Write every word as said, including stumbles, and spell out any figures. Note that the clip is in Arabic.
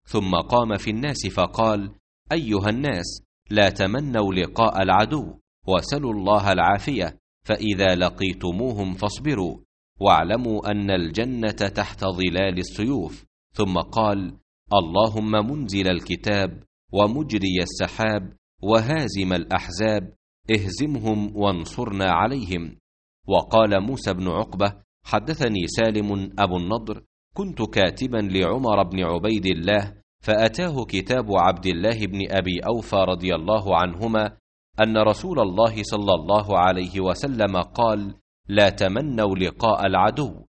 ثم قام في الناس فقال: أيها الناس، لا تمنوا لقاء العدو، وسلوا الله العافية، فإذا لقيتموهم فاصبروا، واعلموا أن الجنة تحت ظلال السيوف. ثم قال: اللهم منزل الكتاب ومجري السحاب وهازم الأحزاب، اهزمهم وانصرنا عليهم. وقال موسى بن عقبة: حدثني سالم أبو النضر: كنت كاتبا لعمر بن عبيد الله، فأتاه كتاب عبد الله بن أبي أوفى رضي الله عنهما أن رسول الله صلى الله عليه وسلم قال: لا تمنوا لقاء العدو،